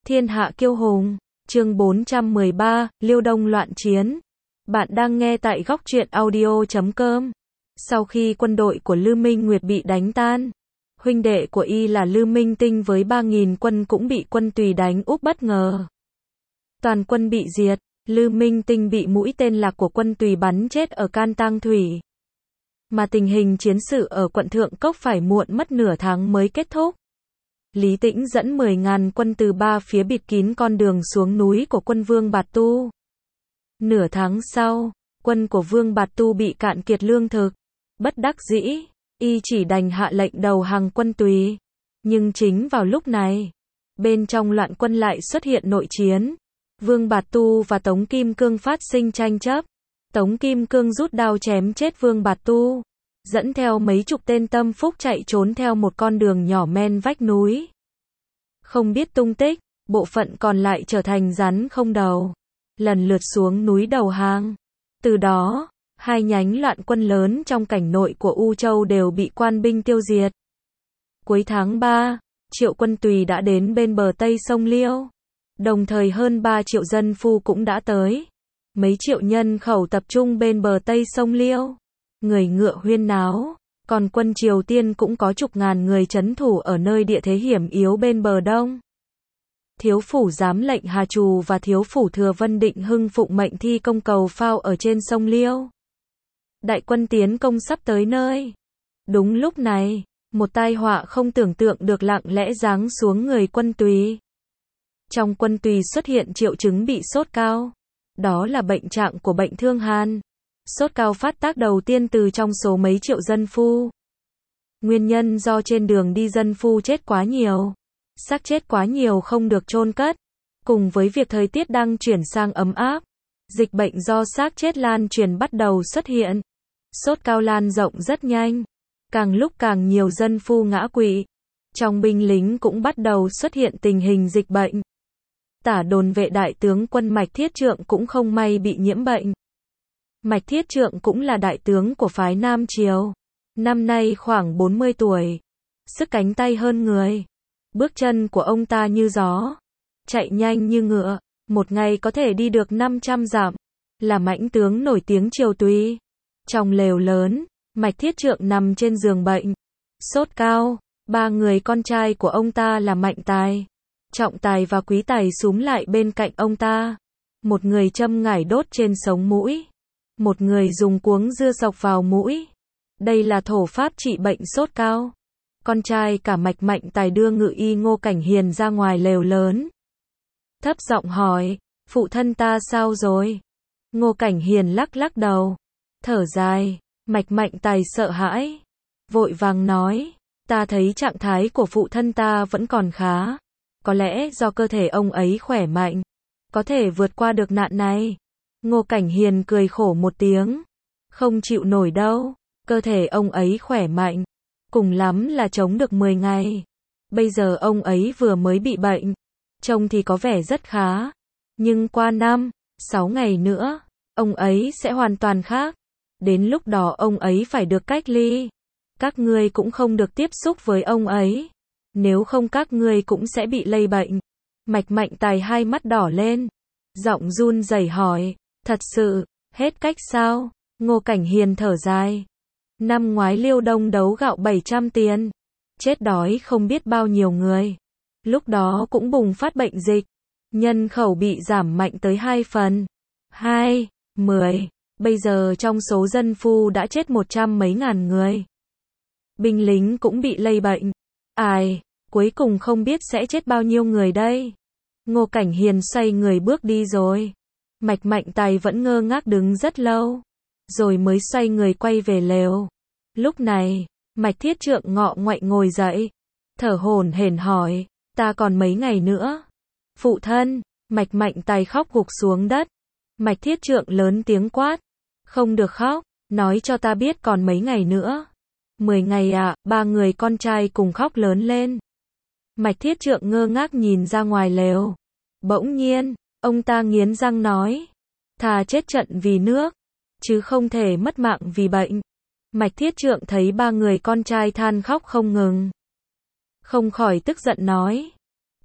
Thiên hạ kiêu hùng, chương 413, Liêu Đông loạn chiến. Bạn đang nghe tại góc truyện audio.com. Sau khi quân đội của Lư Minh Nguyệt bị đánh tan, huynh đệ của y là Lư Minh Tinh với 3.000 quân cũng bị quân Tùy đánh úp bất ngờ. Toàn quân bị diệt, Lư Minh Tinh bị mũi tên lạc của quân Tùy bắn chết ở Can Tang Thủy. Mà tình hình chiến sự ở quận Thượng Cốc phải muộn mất nửa tháng mới kết thúc. Lý Tĩnh dẫn 10.000 quân từ ba phía bịt kín con đường xuống núi của quân Vương Bạt Tu. Nửa tháng sau, quân của Vương Bạt Tu bị cạn kiệt lương thực. Bất đắc dĩ, y chỉ đành hạ lệnh đầu hàng quân Tùy. Nhưng chính vào lúc này, bên trong loạn quân lại xuất hiện nội chiến. Vương Bạt Tu và Tống Kim Cương phát sinh tranh chấp. Tống Kim Cương rút đao chém chết Vương Bạt Tu, dẫn theo mấy chục tên tâm phúc chạy trốn theo một con đường nhỏ men vách núi. Không biết tung tích, bộ phận còn lại trở thành rắn không đầu, lần lượt xuống núi đầu hàng. Từ đó, hai nhánh loạn quân lớn trong cảnh nội của U Châu đều bị quan binh tiêu diệt. Cuối tháng 3, Triệu quân Tùy đã đến bên bờ Tây sông Liêu. Đồng thời hơn 3 triệu dân phu cũng đã tới. Mấy triệu nhân khẩu tập trung bên bờ Tây sông Liêu. Người ngựa huyên náo, còn quân Triều Tiên cũng có chục ngàn người trấn thủ ở nơi địa thế hiểm yếu bên bờ đông. Thiếu phủ giám lệnh Hà Trù và thiếu phủ Thừa Vân Định Hưng phụng mệnh thi công cầu phao ở trên sông Liêu. Đại quân tiến công sắp tới nơi. Đúng lúc này, một tai họa không tưởng tượng được lặng lẽ giáng xuống người quân Tùy. Trong quân Tùy xuất hiện triệu chứng bị sốt cao. Đó là bệnh trạng của bệnh thương hàn. Sốt cao phát tác đầu tiên từ trong số mấy triệu dân phu. Nguyên nhân do trên đường đi dân phu chết quá nhiều. Xác chết quá nhiều không được chôn cất. Cùng với việc thời tiết đang chuyển sang ấm áp, dịch bệnh do xác chết lan truyền bắt đầu xuất hiện. Sốt cao lan rộng rất nhanh. Càng lúc càng nhiều dân phu ngã quỵ. Trong binh lính cũng bắt đầu xuất hiện tình hình dịch bệnh. Tả đồn vệ đại tướng quân Mạch Thiết Trượng cũng không may bị nhiễm bệnh. Mạch Thiết Trượng cũng là đại tướng của phái Nam Triều. Năm nay khoảng 40 tuổi. Sức cánh tay hơn người. Bước chân của ông ta như gió. Chạy nhanh như ngựa. Một ngày có thể đi được 500 dặm. Là mãnh tướng nổi tiếng Triều Tùy. Trong lều lớn, Mạch Thiết Trượng nằm trên giường bệnh. Sốt cao. Ba người con trai của ông ta là Mạnh Tài, Trọng Tài và Quý Tài xúm lại bên cạnh ông ta. Một người châm ngải đốt trên sống mũi. Một người dùng cuống dưa sộc vào mũi. Đây là thổ pháp trị bệnh sốt cao. Con trai cả Mạch Mạnh Tài đưa ngự y Ngô Cảnh Hiền ra ngoài lều lớn. Thấp giọng hỏi, phụ thân ta sao rồi? Ngô Cảnh Hiền lắc lắc đầu. Thở dài, Mạch Mạnh Tài sợ hãi. Vội vàng nói, ta thấy trạng thái của phụ thân ta vẫn còn khá. Có lẽ do cơ thể ông ấy khỏe mạnh. Có thể vượt qua được nạn này. Ngô Cảnh Hiền cười khổ một tiếng. Không chịu nổi đâu. Cơ thể ông ấy khỏe mạnh. Cùng lắm là chống được 10 ngày. Bây giờ ông ấy vừa mới bị bệnh. Trông thì có vẻ rất khá. Nhưng qua 5-6 ngày nữa, ông ấy sẽ hoàn toàn khác. Đến lúc đó ông ấy phải được cách ly. Các ngươi cũng không được tiếp xúc với ông ấy. Nếu không các ngươi cũng sẽ bị lây bệnh. Mạch Mạnh Tài hai mắt đỏ lên. Giọng run rẩy hỏi, thật sự, hết cách sao? Ngô Cảnh Hiền thở dài. Năm ngoái Liêu Đông đấu gạo 700 tiền. Chết đói không biết bao nhiêu người. Lúc đó cũng bùng phát bệnh dịch. Nhân khẩu bị giảm mạnh tới 2/10. Bây giờ trong số dân phu đã chết 100 mấy ngàn người. Binh lính cũng bị lây bệnh. Ai, cuối cùng không biết sẽ chết bao nhiêu người đây. Ngô Cảnh Hiền xoay người bước đi rồi. Mạch Mạnh Tài vẫn ngơ ngác đứng rất lâu. Rồi mới xoay người quay về lều. Lúc này, Mạch Thiết Trượng ngọ ngoại ngồi dậy. Thở hổn hển hỏi, ta còn mấy ngày nữa? Phụ thân, Mạch Mạnh Tài khóc gục xuống đất. Mạch Thiết Trượng lớn tiếng quát. Không được khóc, nói cho ta biết còn mấy ngày nữa. 10 ngày ạ, ba người con trai cùng khóc lớn lên. Mạch Thiết Trượng ngơ ngác nhìn ra ngoài lều. Bỗng nhiên, ông ta nghiến răng nói. Thà chết trận vì nước, chứ không thể mất mạng vì bệnh. Mạch Thiết Trượng thấy ba người con trai than khóc không ngừng. Không khỏi tức giận nói.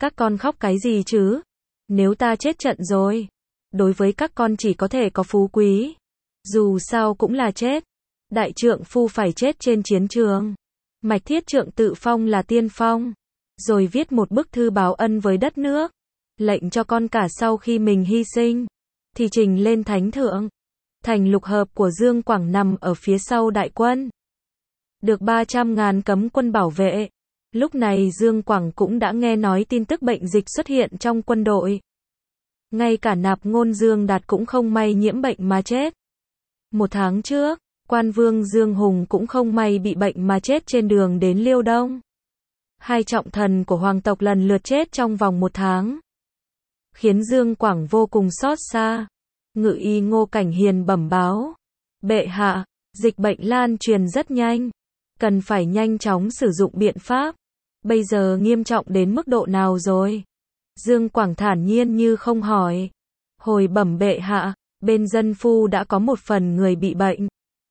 Các con khóc cái gì chứ? Nếu ta chết trận rồi, đối với các con chỉ có thể có phú quý. Dù sao cũng là chết. Đại trượng phu phải chết trên chiến trường. Mạch Thiết Trượng tự phong là tiên phong. Rồi viết một bức thư báo ân với đất nước. Lệnh cho con cả sau khi mình hy sinh, thì trình lên thánh thượng. Thành Lục Hợp của Dương Quảng nằm ở phía sau đại quân. Được 300.000 cấm quân bảo vệ. Lúc này Dương Quảng cũng đã nghe nói tin tức bệnh dịch xuất hiện trong quân đội. Ngay cả Nạp Ngôn Dương Đạt cũng không may nhiễm bệnh mà chết. 1 tháng trước, Quan Vương Dương Hùng cũng không may bị bệnh mà chết trên đường đến Liêu Đông. 2 trọng thần của hoàng tộc lần lượt chết trong vòng 1 tháng. Khiến Dương Quảng vô cùng xót xa. Ngự y Ngô Cảnh Hiền bẩm báo. Bệ hạ, dịch bệnh lan truyền rất nhanh. Cần phải nhanh chóng sử dụng biện pháp. Bây giờ nghiêm trọng đến mức độ nào rồi? Dương Quảng thản nhiên như không hỏi. Hồi bẩm bệ hạ, bên dân phu đã có 1 phần người bị bệnh.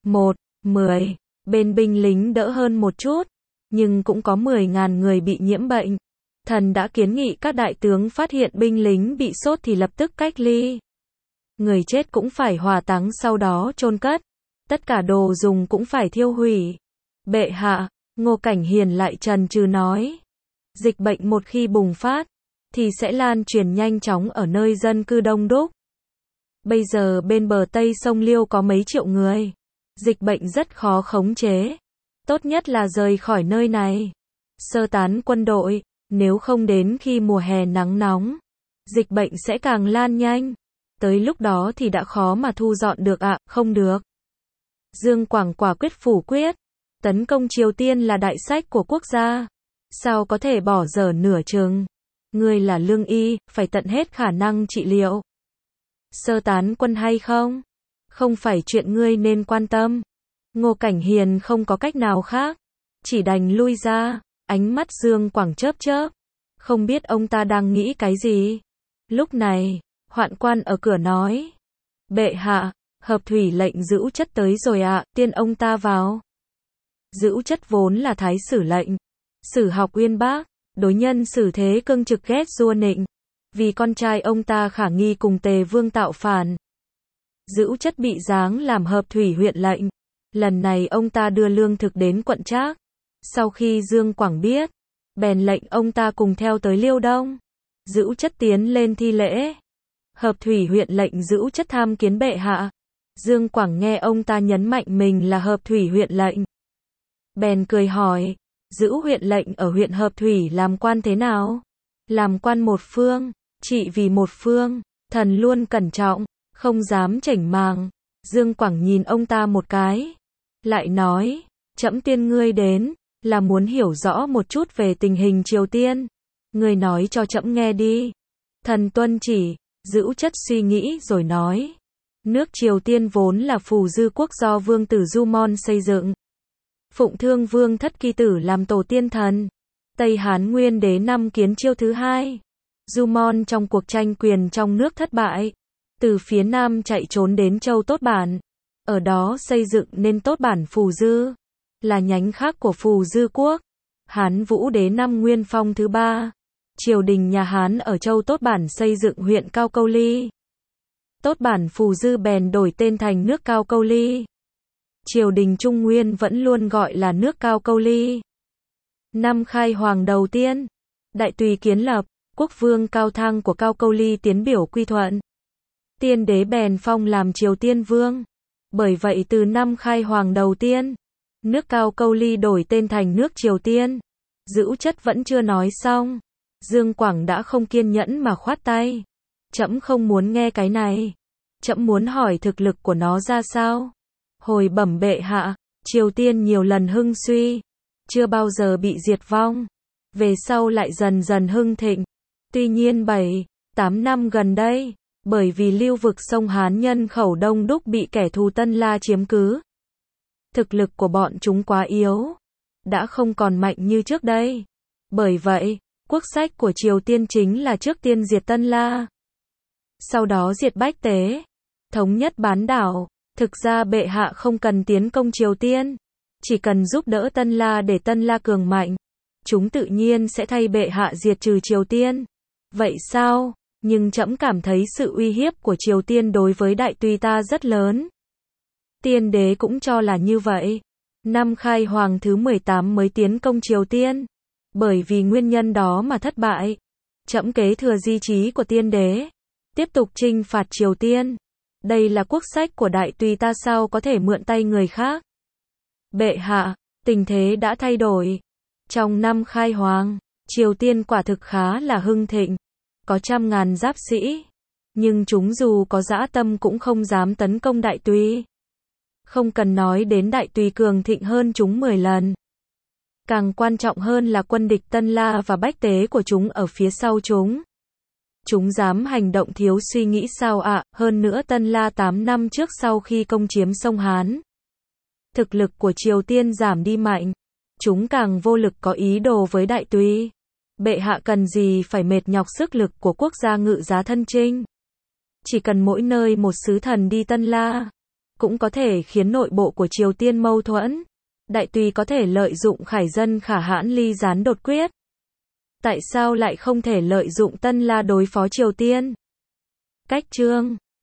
10. Bên binh lính đỡ hơn một chút. Nhưng cũng có 10.000 người bị nhiễm bệnh. Thần đã kiến nghị các đại tướng phát hiện binh lính bị sốt thì lập tức cách ly. Người chết cũng phải hỏa táng sau đó chôn cất. Tất cả đồ dùng cũng phải thiêu hủy. Bệ hạ, Ngô Cảnh Hiền lại trần trừ nói. Dịch bệnh một khi bùng phát, thì sẽ lan truyền nhanh chóng ở nơi dân cư đông đúc. Bây giờ bên bờ Tây sông Liêu có mấy triệu người. Dịch bệnh rất khó khống chế. Tốt nhất là rời khỏi nơi này. Sơ tán quân đội, nếu không đến khi mùa hè nắng nóng, dịch bệnh sẽ càng lan nhanh. Tới lúc đó thì đã khó mà thu dọn được ạ, không được. Dương Quảng quả quyết phủ quyết. Tấn công Triều Tiên là đại sách của quốc gia. Sao có thể bỏ dở nửa chừng? Ngươi là lương y, phải tận hết khả năng trị liệu. Sơ tán quân hay không? Không phải chuyện ngươi nên quan tâm. Ngô Cảnh Hiền không có cách nào khác. Chỉ đành lui ra. Ánh mắt Dương Quảng chớp chớp. Không biết ông ta đang nghĩ cái gì. Lúc này, Hoạn Quan ở cửa nói. Bệ hạ, Hợp Thủy lệnh Dữu Chất tới rồi ạ, tiên ông ta vào. Dữu Chất vốn là thái sử lệnh. Sử học uyên bác, đối nhân xử thế cương trực ghét giua nịnh. Vì con trai ông ta khả nghi cùng Tề Vương tạo phản. Dữu Chất bị giáng làm Hợp Thủy huyện lệnh. Lần này ông ta đưa lương thực đến quận Trác. Sau khi Dương Quảng biết, bèn lệnh ông ta cùng theo tới Liêu Đông. Dữu Chất tiến lên thi lễ. Hợp Thủy huyện lệnh Dữu Chất tham kiến bệ hạ. Dương Quảng nghe ông ta nhấn mạnh mình là Hợp Thủy huyện lệnh. Bèn cười hỏi, Dữu huyện lệnh ở huyện Hợp Thủy làm quan thế nào? Làm quan một phương, trị vì một phương, thần luôn cẩn trọng, không dám chảnh màng. Dương Quảng nhìn ông ta một cái, lại nói, trẫm tuyên ngươi đến, là muốn hiểu rõ một chút về tình hình Triều Tiên. Ngươi nói cho trẫm nghe đi. Thần tuân chỉ. Dữu Chất suy nghĩ rồi nói. Nước Triều Tiên vốn là phù dư quốc do vương tử Dumon xây dựng. Phụng Thương Vương Thất Kỳ Tử làm tổ tiên thần. Tây Hán Nguyên Đế năm Kiến Chiêu thứ 2. Dumon trong cuộc tranh quyền trong nước thất bại. Từ phía Nam chạy trốn đến châu Tốt Bản. Ở đó xây dựng nên Tốt Bản Phù Dư. Là nhánh khác của Phù Dư quốc. Hán Vũ Đế năm Nguyên Phong thứ 3. Triều đình nhà Hán ở châu Tốt Bản xây dựng huyện Cao Câu Ly. Tốt Bản Phù Dư bèn đổi tên thành nước Cao Câu Ly. Triều đình Trung Nguyên vẫn luôn gọi là nước Cao Câu Ly. Năm khai hoàng đầu tiên, Đại Tùy kiến lập, quốc vương Cao Thăng của Cao Câu Ly tiến biểu quy thuận. Tiên đế bèn phong làm Triều Tiên vương. Bởi vậy từ năm khai hoàng đầu tiên, nước Cao Câu Ly đổi tên thành nước Triều Tiên. Dữu Chất vẫn chưa nói xong. Dương Quảng đã không kiên nhẫn mà khoát tay. Trẫm không muốn nghe cái này. Trẫm muốn hỏi thực lực của nó ra sao. Hồi bẩm bệ hạ, Triều Tiên nhiều lần hưng suy, chưa bao giờ bị diệt vong. Về sau lại dần dần hưng thịnh. Tuy nhiên 7-8 năm gần đây, bởi vì lưu vực sông Hán nhân khẩu đông đúc bị kẻ thù Tân La chiếm cứ. Thực lực của bọn chúng quá yếu, đã không còn mạnh như trước đây. Bởi vậy, quốc sách của Triều Tiên chính là trước tiên diệt Tân La. Sau đó diệt Bách Tế, thống nhất bán đảo. Thực ra bệ hạ không cần tiến công Triều Tiên, chỉ cần giúp đỡ Tân La để Tân La cường mạnh. chúng tự nhiên sẽ thay bệ hạ diệt trừ Triều Tiên. Vậy sao? Nhưng trẫm cảm thấy sự uy hiếp của Triều Tiên đối với đại tùy ta rất lớn. Tiên đế cũng cho là như vậy. Năm Khai Hoàng thứ 18 mới tiến công Triều Tiên. Bởi vì nguyên nhân đó mà thất bại. Trẫm kế thừa di chí của tiên đế, tiếp tục chinh phạt Triều Tiên. Đây là quốc sách của đại tùy ta, sao có thể mượn tay người khác? Bệ hạ, tình thế đã thay đổi. Trong năm Khai Hoàng, Triều Tiên quả thực khá là hưng thịnh, có trăm ngàn giáp sĩ, nhưng chúng dù có dã tâm cũng không dám tấn công đại tùy. Không cần nói đến đại tùy cường thịnh hơn chúng 10 lần. Càng quan trọng hơn là quân địch Tân La và Bách Tế của chúng ở phía sau chúng. Chúng dám hành động thiếu suy nghĩ sao ạ? Hơn nữa Tân La 8 năm trước sau khi công chiếm sông Hán, thực lực của Triều Tiên giảm đi mạnh. Chúng càng vô lực có ý đồ với đại tùy. Bệ hạ cần gì phải mệt nhọc sức lực của quốc gia ngự giá thân chinh. Chỉ cần mỗi nơi một sứ thần đi Tân La, cũng có thể khiến nội bộ của Triều Tiên mâu thuẫn. Đại tùy có thể lợi dụng khải dân khả hãn ly gián đột quyết. Tại sao lại không thể lợi dụng Tân La đối phó Triều Tiên? Cách chương